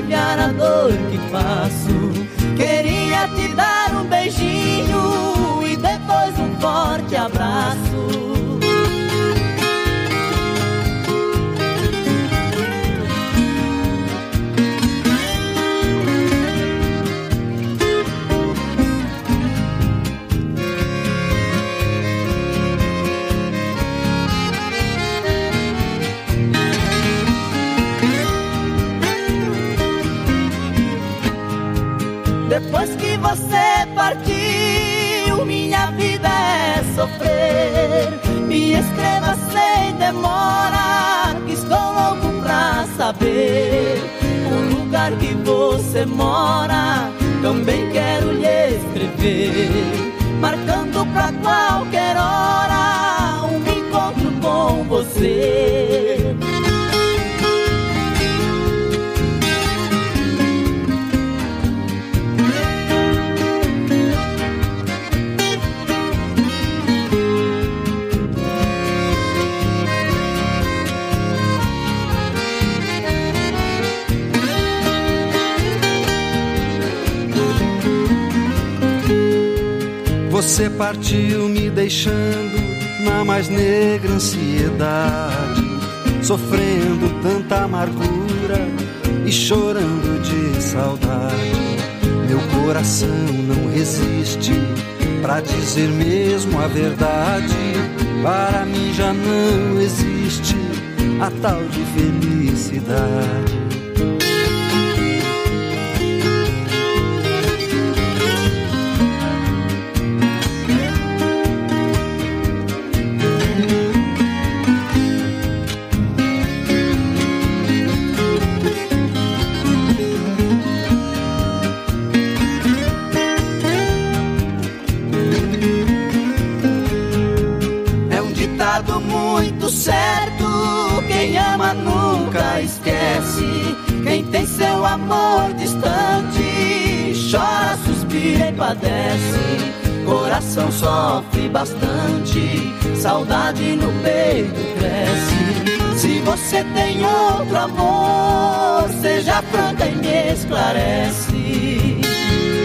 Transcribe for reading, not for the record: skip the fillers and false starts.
aliviar a dor que passo. Queria te dar um beijinho e depois um forte abraço. Depois que você partiu, minha vida é sofrer. Me escreva sem demora, que estou louco pra saber o lugar que você mora. Também quero lhe escrever, marcando pra qualquer hora um encontro com você. Você partiu me deixando na mais negra ansiedade, sofrendo tanta amargura e chorando de saudade. Meu coração não resiste pra dizer mesmo a verdade. Para mim já não existe a tal de felicidade. Muito certo, quem ama nunca esquece. Quem tem seu amor distante chora, suspira e padece. Coração sofre bastante, saudade no peito cresce. Se você tem outro amor, seja franca e me esclarece.